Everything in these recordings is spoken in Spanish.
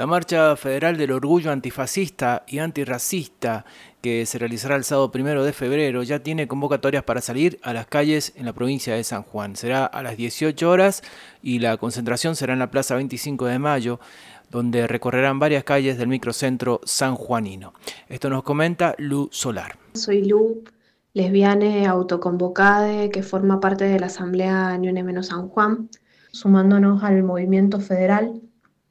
La Marcha Federal del Orgullo Antifascista y Antirracista, que se realizará el sábado 1 de febrero, ya tiene convocatorias para salir a las calles en la provincia de San Juan. Será a las 18 horas y la concentración será en la Plaza 25 de Mayo, donde recorrerán varias calles del microcentro sanjuanino. Esto nos comenta Lu Solar. Soy Lu, lesbiana autoconvocada que forma parte de la Asamblea Ni Una Menos San Juan. Sumándonos al movimiento federal,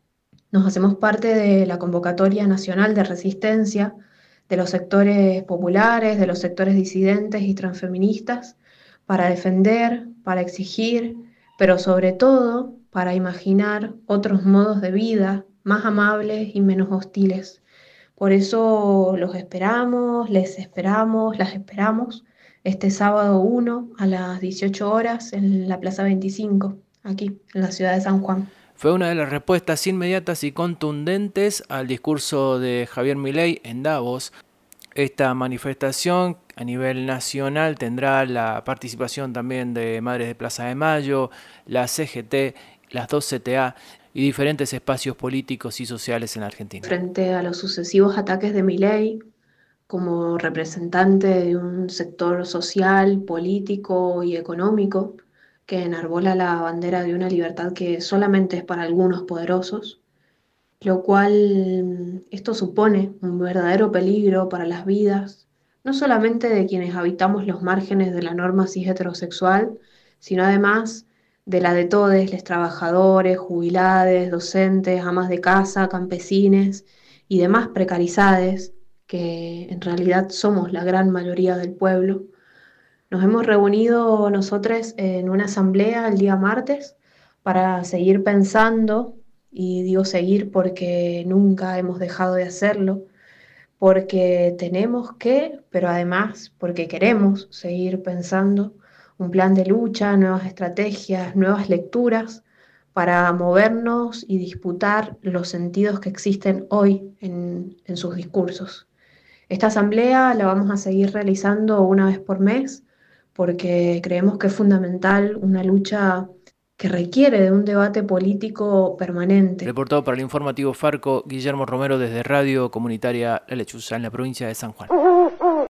nos hacemos parte de la convocatoria nacional de resistencia de los sectores populares, de los sectores disidentes y transfeministas, para defender, para exigir, pero sobre todo para imaginar otros modos de vida más amables y menos hostiles. Por eso los esperamos, les esperamos, las esperamos este sábado 1 a las 18 horas en la Plaza 25, aquí en la ciudad de San Juan. Fue una de las respuestas inmediatas y contundentes al discurso de Javier Milei en Davos. Esta manifestación a nivel nacional tendrá la participación también de Madres de Plaza de Mayo, la CGT, las 2 CTA y diferentes espacios políticos y sociales en Argentina. Frente a los sucesivos ataques de Milei, como representante de un sector social, político y económico que enarbola la bandera de una libertad que solamente es para algunos poderosos, lo cual esto supone un verdadero peligro para las vidas, no solamente de quienes habitamos los márgenes de la norma cis heterosexual, sino además de la de todos los trabajadores, jubilades, docentes, amas de casa, campesines y demás precarizades, que en realidad somos la gran mayoría del pueblo. Nos hemos reunido nosotros en una asamblea el día martes para seguir pensando, y digo seguir porque nunca hemos dejado de hacerlo, porque tenemos que, pero además porque queremos seguir pensando un plan de lucha, nuevas estrategias, nuevas lecturas para movernos y disputar los sentidos que existen hoy en sus discursos. Esta asamblea la vamos a seguir realizando una vez por mes porque creemos que es fundamental una lucha que requiere de un debate político permanente. Reportado para el informativo Farco, Guillermo Romero desde Radio Comunitaria La Lechuza en la provincia de San Juan.